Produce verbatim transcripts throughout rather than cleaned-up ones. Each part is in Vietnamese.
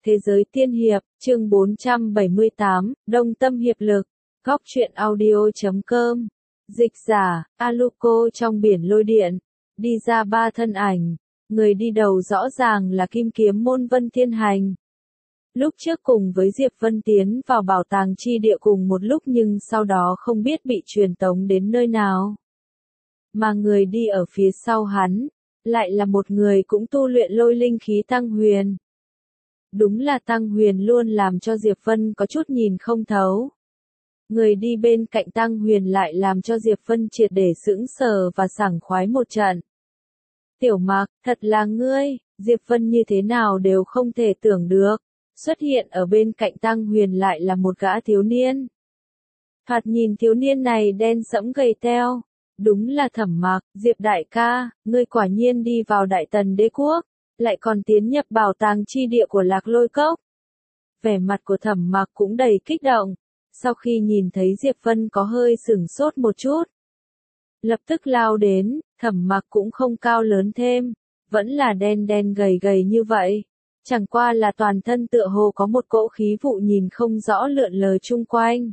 Thế giới tiên hiệp, chương bốn trăm bảy mươi tám, Đông Tâm Hiệp Lực, Góc truyện audio chấm com. Dịch giả, Aluko trong biển lôi điện. Đi ra ba thân ảnh. Người đi đầu rõ ràng là Kim Kiếm Môn Vân Thiên Hành. Lúc trước cùng với Diệp Vân tiến vào bảo tàng chi địa cùng một lúc nhưng sau đó không biết bị truyền tống đến nơi nào. Mà người đi ở phía sau hắn, lại là một người cũng tu luyện lôi linh khí Tăng Huyền. Đúng là Tăng Huyền luôn làm cho Diệp Vân có chút nhìn không thấu. Người đi bên cạnh Tăng Huyền lại làm cho Diệp Vân triệt để sững sờ và sảng khoái một trận. Tiểu Mạc, thật là ngươi, Diệp Vân như thế nào đều không thể tưởng được. Xuất hiện ở bên cạnh Tăng Huyền lại là một gã thiếu niên. Thoạt nhìn thiếu niên này đen sẫm gầy teo. Đúng là Thẩm Mạc, Diệp đại ca, ngươi quả nhiên đi vào Đại Tần Đế Quốc, lại còn tiến nhập bảo tàng chi địa của Lạc Lôi Cốc. Vẻ mặt của Thẩm Mạc cũng đầy kích động, sau khi nhìn thấy Diệp Vân có hơi sửng sốt một chút. Lập tức lao đến, Thẩm Mạc cũng không cao lớn thêm, vẫn là đen đen gầy gầy như vậy. Chẳng qua là toàn thân tựa hồ có một cỗ khí vụ nhìn không rõ lượn lờ chung quanh.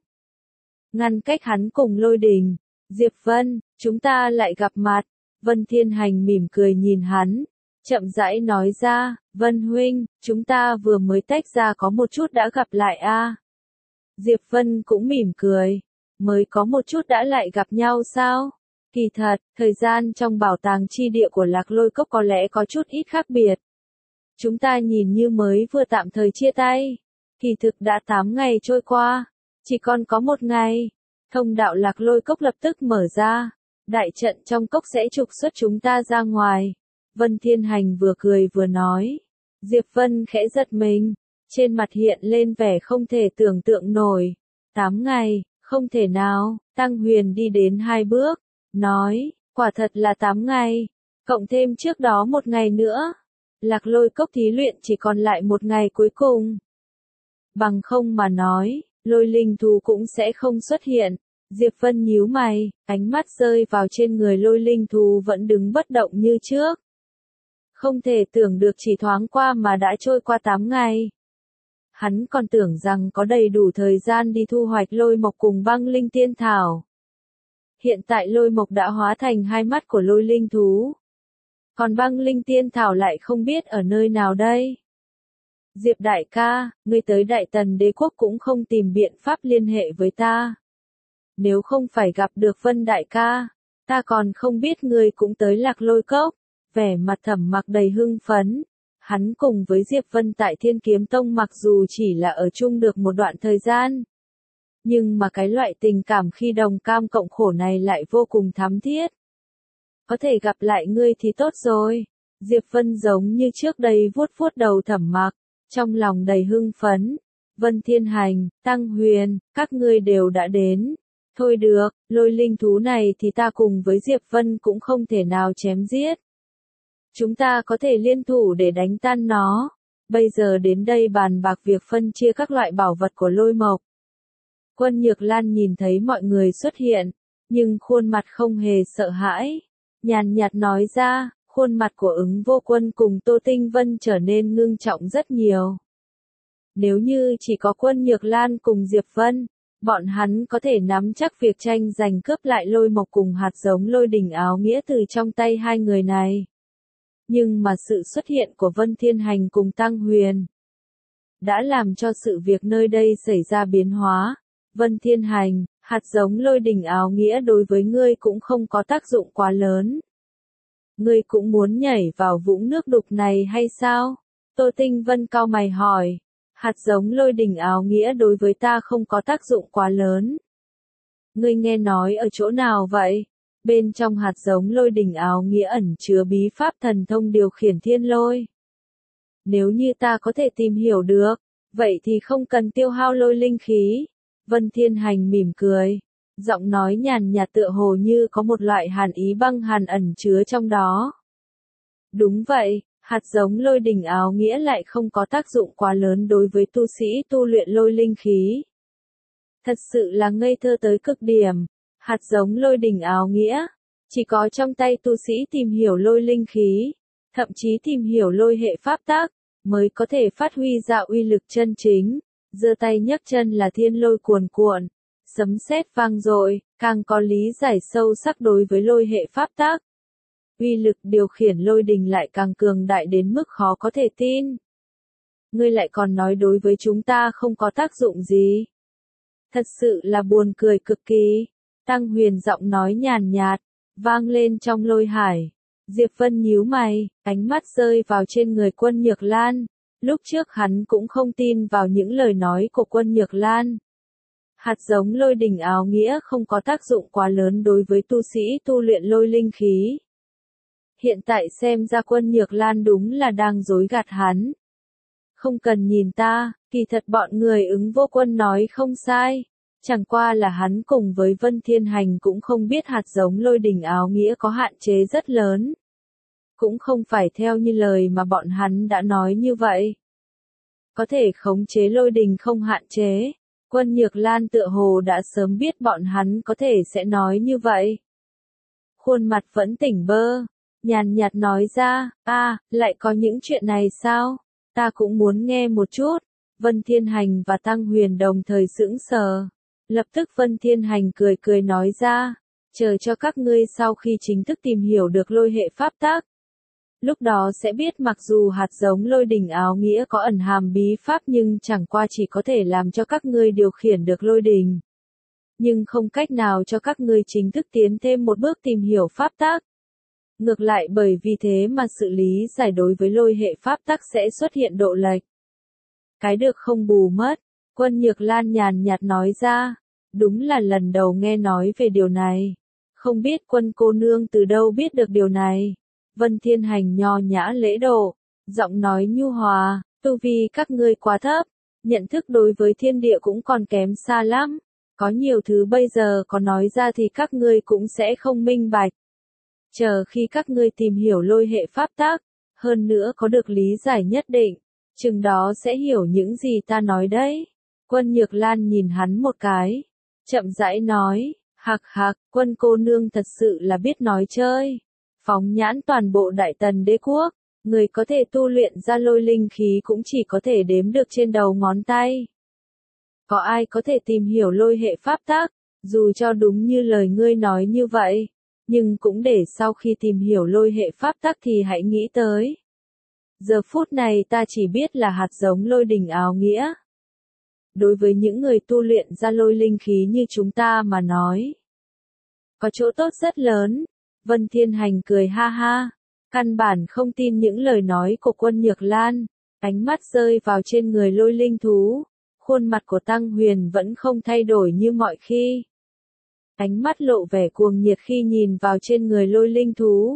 Ngăn cách hắn cùng Lôi Đình, Diệp Vân, chúng ta lại gặp mặt. Vân Thiên Hành mỉm cười nhìn hắn, chậm rãi nói ra, Vân huynh, chúng ta vừa mới tách ra có một chút đã gặp lại a. Diệp Vân cũng mỉm cười, mới có một chút đã lại gặp nhau sao? Kỳ thật, thời gian trong bảo tàng chi địa của Lạc Lôi Cốc có lẽ có chút ít khác biệt. Chúng ta nhìn như mới vừa tạm thời chia tay, kỳ thực đã tám ngày trôi qua, chỉ còn có một ngày. Thông đạo Lạc Lôi Cốc lập tức mở ra, đại trận trong cốc sẽ trục xuất chúng ta ra ngoài. Vân Thiên Hành vừa cười vừa nói. Diệp Vân khẽ giật mình, trên mặt hiện lên vẻ không thể tưởng tượng nổi. Tám ngày, không thể nào, Tăng Huyền đi đến hai bước, nói, quả thật là tám ngày, cộng thêm trước đó một ngày nữa. Lạc Lôi Cốc thí luyện chỉ còn lại một ngày cuối cùng. Bằng không mà nói, lôi linh thú cũng sẽ không xuất hiện. Diệp Vân nhíu mày, ánh mắt rơi vào trên người lôi linh thú vẫn đứng bất động như trước. Không thể tưởng được chỉ thoáng qua mà đã trôi qua tám ngày. Hắn còn tưởng rằng có đầy đủ thời gian đi thu hoạch lôi mộc cùng băng linh tiên thảo. Hiện tại lôi mộc đã hóa thành hai mắt của lôi linh thú. Còn băng linh tiên thảo lại không biết ở nơi nào đây. Diệp đại ca, ngươi tới Đại Tần Đế Quốc cũng không tìm biện pháp liên hệ với ta. Nếu không phải gặp được Vân đại ca, ta còn không biết ngươi cũng tới Lạc Lôi Cốc. Vẻ mặt Thẩm Mạc đầy hưng phấn. Hắn cùng với Diệp Vân tại Thiên Kiếm Tông mặc dù chỉ là ở chung được một đoạn thời gian. Nhưng mà cái loại tình cảm khi đồng cam cộng khổ này lại vô cùng thắm thiết. Có thể gặp lại ngươi thì tốt rồi. Diệp Vân giống như trước đây vuốt vuốt đầu Thẩm Mạc, trong lòng đầy hưng phấn. Vân Thiên Hành, Tăng Huyền, các ngươi đều đã đến. Thôi được, lôi linh thú này thì ta cùng với Diệp Vân cũng không thể nào chém giết. Chúng ta có thể liên thủ để đánh tan nó. Bây giờ đến đây bàn bạc việc phân chia các loại bảo vật của lôi mộc. Quân Nhược Lan nhìn thấy mọi người xuất hiện, nhưng khuôn mặt không hề sợ hãi. Nhàn nhạt nói ra, khuôn mặt của Ứng Vô Quân cùng Tô Tinh Vân trở nên ngưng trọng rất nhiều. Nếu như chỉ có Quân Nhược Lan cùng Diệp Vân, bọn hắn có thể nắm chắc việc tranh giành cướp lại lôi mộc cùng hạt giống lôi đỉnh áo nghĩa từ trong tay hai người này. Nhưng mà sự xuất hiện của Vân Thiên Hành cùng Tăng Huyền đã làm cho sự việc nơi đây xảy ra biến hóa. Vân Thiên Hành, hạt giống lôi đỉnh áo nghĩa đối với ngươi cũng không có tác dụng quá lớn. Ngươi cũng muốn nhảy vào vũng nước đục này hay sao? Tô Tinh Vân cau mày hỏi. Hạt giống lôi đỉnh áo nghĩa đối với ta không có tác dụng quá lớn. Ngươi nghe nói ở chỗ nào vậy? Bên trong hạt giống lôi đỉnh áo nghĩa ẩn chứa bí pháp thần thông điều khiển thiên lôi. Nếu như ta có thể tìm hiểu được, vậy thì không cần tiêu hao lôi linh khí. Vân Thiên Hành mỉm cười, giọng nói nhàn nhạt tựa hồ như có một loại hàn ý băng hàn ẩn chứa trong đó. Đúng vậy, hạt giống lôi đỉnh áo nghĩa lại không có tác dụng quá lớn đối với tu sĩ tu luyện lôi linh khí. Thật sự là ngây thơ tới cực điểm. Hạt giống lôi đỉnh áo nghĩa, chỉ có trong tay tu sĩ tìm hiểu lôi linh khí, thậm chí tìm hiểu lôi hệ pháp tắc, mới có thể phát huy ra uy lực chân chính. Giơ tay nhấc chân là thiên lôi cuồn cuộn, sấm sét vang dội, càng có lý giải sâu sắc đối với lôi hệ pháp tắc. Uy lực điều khiển lôi đình lại càng cường đại đến mức khó có thể tin. Ngươi lại còn nói đối với chúng ta không có tác dụng gì. Thật sự là buồn cười cực kỳ. Tăng Huyền giọng nói nhàn nhạt, vang lên trong lôi hải. Diệp Vân nhíu mày, ánh mắt rơi vào trên người Quân Nhược Lan. Lúc trước hắn cũng không tin vào những lời nói của Quân Nhược Lan. Hạt giống lôi đình áo nghĩa không có tác dụng quá lớn đối với tu sĩ tu luyện lôi linh khí. Hiện tại xem ra Quân Nhược Lan đúng là đang dối gạt hắn. Không cần nhìn ta, kỳ thật bọn người ứng vô quân nói không sai. Chẳng qua là hắn cùng với Vân Thiên Hành cũng không biết hạt giống lôi đình áo nghĩa có hạn chế rất lớn. Cũng không phải theo như lời mà bọn hắn đã nói như vậy. Có thể khống chế lôi đình không hạn chế. Quân Nhược Lan tựa hồ đã sớm biết bọn hắn có thể sẽ nói như vậy. Khuôn mặt vẫn tỉnh bơ, nhàn nhạt nói ra, a, lại có những chuyện này sao? Ta cũng muốn nghe một chút. Vân Thiên Hành và Tăng Huyền đồng thời sững sờ. Lập tức Vân Thiên Hành cười cười nói ra, chờ cho các ngươi sau khi chính thức tìm hiểu được lôi hệ pháp tắc. Lúc đó sẽ biết mặc dù hạt giống lôi đình áo nghĩa có ẩn hàm bí pháp nhưng chẳng qua chỉ có thể làm cho các ngươi điều khiển được lôi đình. Nhưng không cách nào cho các ngươi chính thức tiến thêm một bước tìm hiểu pháp tắc. Ngược lại bởi vì thế mà sự lý giải đối với lôi hệ pháp tắc sẽ xuất hiện độ lệch. Cái được không bù mất, Quân Nhược Lan nhàn nhạt nói ra, đúng là lần đầu nghe nói về điều này. Không biết Quân cô nương từ đâu biết được điều này. Vân Thiên Hành nho nhã lễ độ, giọng nói nhu hòa, tu vi các ngươi quá thấp, nhận thức đối với thiên địa cũng còn kém xa lắm. Có nhiều thứ bây giờ có nói ra thì các ngươi cũng sẽ không minh bạch. Chờ khi các ngươi tìm hiểu lôi hệ pháp tắc, hơn nữa có được lý giải nhất định, chừng đó sẽ hiểu những gì ta nói đấy. Quân Nhược Lan nhìn hắn một cái, chậm rãi nói, hạc hạc, Quân cô nương thật sự là biết nói chơi. Phóng nhãn toàn bộ Đại Tần đế quốc, người có thể tu luyện ra lôi linh khí cũng chỉ có thể đếm được trên đầu ngón tay. Có ai có thể tìm hiểu lôi hệ pháp tắc, dù cho đúng như lời ngươi nói như vậy, nhưng cũng để sau khi tìm hiểu lôi hệ pháp tắc thì hãy nghĩ tới. Giờ phút này ta chỉ biết là hạt giống lôi đình áo nghĩa. Đối với những người tu luyện ra lôi linh khí như chúng ta mà nói, có chỗ tốt rất lớn. Vân Thiên Hành cười ha ha, căn bản không tin những lời nói của Quân Nhược Lan, ánh mắt rơi vào trên người lôi linh thú, khuôn mặt của Tăng Huyền vẫn không thay đổi như mọi khi. Ánh mắt lộ vẻ cuồng nhiệt khi nhìn vào trên người lôi linh thú.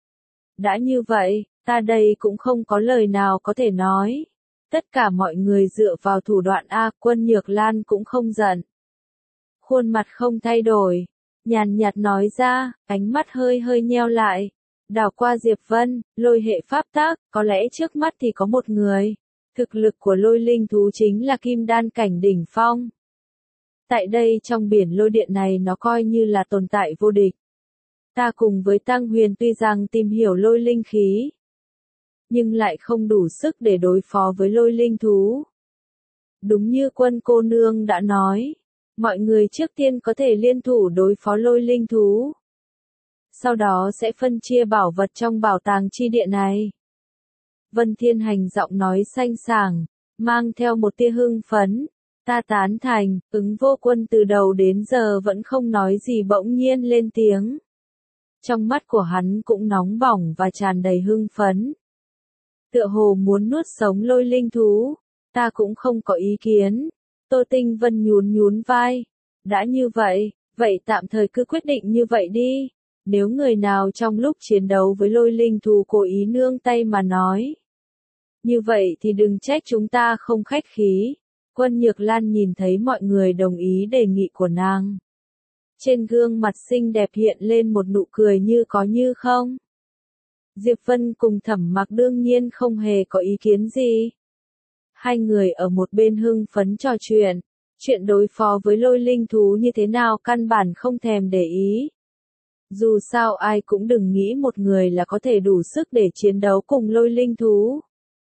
Đã như vậy, ta đây cũng không có lời nào có thể nói. Tất cả mọi người dựa vào thủ đoạn A, Quân Nhược Lan cũng không giận. Khuôn mặt không thay đổi. Nhàn nhạt nói ra, ánh mắt hơi hơi nheo lại. Đảo qua Diệp Vân, lôi hệ pháp tắc, có lẽ trước mắt thì có một người. Thực lực của lôi linh thú chính là kim đan cảnh đỉnh phong. Tại đây trong biển lôi điện này nó coi như là tồn tại vô địch. Ta cùng với Tăng Huyền tuy rằng tìm hiểu lôi linh khí, nhưng lại không đủ sức để đối phó với lôi linh thú. Đúng như Quân cô nương đã nói. Mọi người trước tiên có thể liên thủ đối phó lôi linh thú. Sau đó sẽ phân chia bảo vật trong bảo tàng chi địa này. Vân Thiên Hành giọng nói xanh sảng, mang theo một tia hưng phấn. Ta tán thành, ứng vô quân từ đầu đến giờ vẫn không nói gì bỗng nhiên lên tiếng. Trong mắt của hắn cũng nóng bỏng và tràn đầy hưng phấn. Tựa hồ muốn nuốt sống lôi linh thú, ta cũng không có ý kiến. Tô Tinh Vân nhún nhún vai. Đã như vậy, vậy tạm thời cứ quyết định như vậy đi. Nếu người nào trong lúc chiến đấu với lôi linh thú cố ý nương tay mà nói, như vậy thì đừng trách chúng ta không khách khí. Quân Nhược Lan nhìn thấy mọi người đồng ý đề nghị của nàng. Trên gương mặt xinh đẹp hiện lên một nụ cười như có như không. Diệp Vân cùng Thẩm Mặc đương nhiên không hề có ý kiến gì. Hai người ở một bên hưng phấn trò chuyện, chuyện đối phó với lôi linh thú như thế nào căn bản không thèm để ý. Dù sao ai cũng đừng nghĩ một người là có thể đủ sức để chiến đấu cùng lôi linh thú.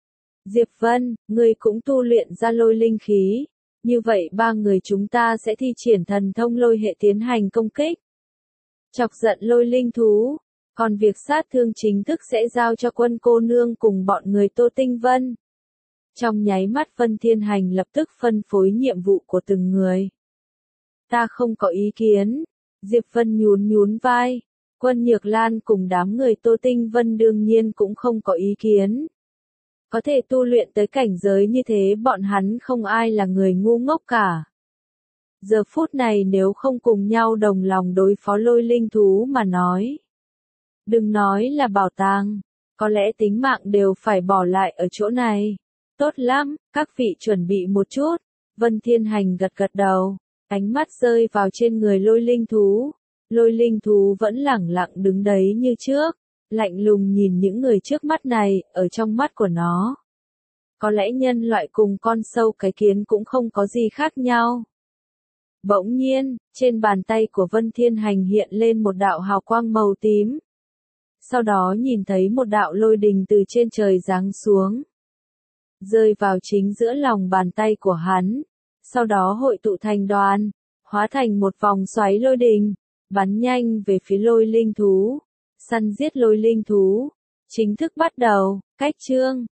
Diệp Vân, ngươi cũng tu luyện ra lôi linh khí. Như vậy ba người chúng ta sẽ thi triển thần thông lôi hệ tiến hành công kích. Chọc giận lôi linh thú. Còn việc sát thương chính thức sẽ giao cho quân cô nương cùng bọn người Tô Tinh Vân. Trong nháy mắt Vân Thiên Hành lập tức phân phối nhiệm vụ của từng người. Ta không có ý kiến. Diệp Vân nhún nhún vai. Quân Nhược Lan cùng đám người Tô Tinh Vân đương nhiên cũng không có ý kiến. Có thể tu luyện tới cảnh giới như thế bọn hắn không ai là người ngu ngốc cả. Giờ phút này nếu không cùng nhau đồng lòng đối phó lôi linh thú mà nói. Đừng nói là bảo tàng, có lẽ tính mạng đều phải bỏ lại ở chỗ này. Tốt lắm, các vị chuẩn bị một chút. Vân Thiên Hành gật gật đầu, ánh mắt rơi vào trên người lôi linh thú. Lôi linh thú vẫn lẳng lặng đứng đấy như trước, lạnh lùng nhìn những người trước mắt này, ở trong mắt của nó. Có lẽ nhân loại cùng con sâu cái kiến cũng không có gì khác nhau. Bỗng nhiên, trên bàn tay của Vân Thiên Hành hiện lên một đạo hào quang màu tím. Sau đó nhìn thấy một đạo lôi đình từ trên trời giáng xuống. Rơi vào chính giữa lòng bàn tay của hắn. Sau đó hội tụ thành đoàn, hóa thành một vòng xoáy lôi đình, bắn nhanh về phía lôi linh thú. Săn giết lôi linh thú. Chính thức bắt đầu, cách chương.